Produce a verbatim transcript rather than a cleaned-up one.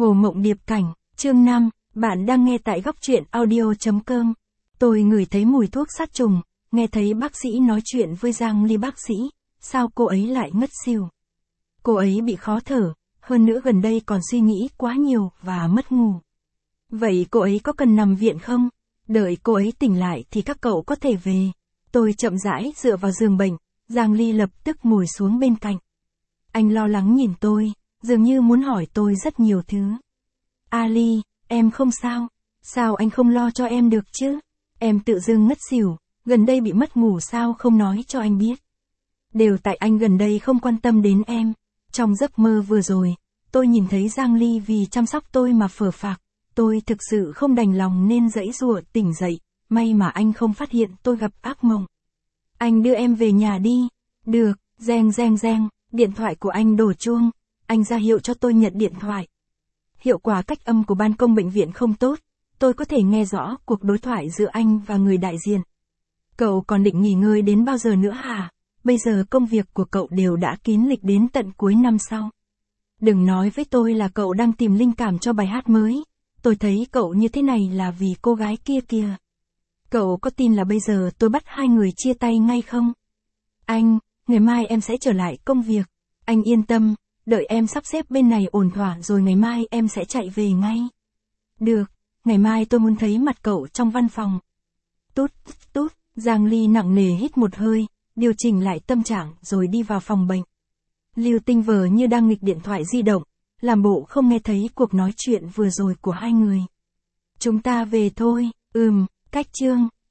Hồ Mộng Điệp Cảnh, chương năm, bạn đang nghe tại góc truyện audio chấm com. Tôi ngửi thấy mùi thuốc sát trùng, nghe thấy bác sĩ nói chuyện với Giang Ly. Bác sĩ, sao cô ấy lại ngất xỉu? Cô ấy bị khó thở, hơn nữa gần đây còn suy nghĩ quá nhiều và mất ngủ. Vậy cô ấy có cần nằm viện không? Đợi cô ấy tỉnh lại thì các cậu có thể về. Tôi chậm rãi dựa vào giường bệnh, Giang Ly lập tức ngồi xuống bên cạnh. Anh lo lắng nhìn tôi, dường như muốn hỏi tôi rất nhiều thứ. Ali, em không sao? Sao anh không lo cho em được chứ? Em tự dưng ngất xỉu, gần đây bị mất ngủ sao không nói cho anh biết? Đều tại anh gần đây không quan tâm đến em. Trong giấc mơ vừa rồi, tôi nhìn thấy Giang Ly vì chăm sóc tôi mà phờ phạc. Tôi thực sự không đành lòng nên giãy giụa tỉnh dậy, may mà anh không phát hiện tôi gặp ác mộng. Anh đưa em về nhà đi. Được, reng reng reng, điện thoại của anh đổ chuông. Anh ra hiệu cho tôi nhận điện thoại. Hiệu quả cách âm của ban công bệnh viện không tốt, tôi có thể nghe rõ cuộc đối thoại giữa anh và người đại diện. Cậu còn định nghỉ ngơi đến bao giờ nữa hả? Bây giờ công việc của cậu đều đã kín lịch đến tận cuối năm sau. Đừng nói với tôi là cậu đang tìm linh cảm cho bài hát mới. Tôi thấy cậu như thế này là vì cô gái kia kìa. Cậu có tin là bây giờ tôi bắt hai người chia tay ngay không? Anh, ngày mai em sẽ trở lại công việc. Anh yên tâm, đợi em sắp xếp bên này ổn thỏa rồi ngày mai em sẽ chạy về ngay. Được, ngày mai tôi muốn thấy mặt cậu trong văn phòng. Tút, tút, Giang Ly nặng nề hít một hơi, điều chỉnh lại tâm trạng rồi đi vào phòng bệnh. Lưu Tinh vờ như đang nghịch điện thoại di động, làm bộ không nghe thấy cuộc nói chuyện vừa rồi của hai người. Chúng ta về thôi, ừm, cách chương.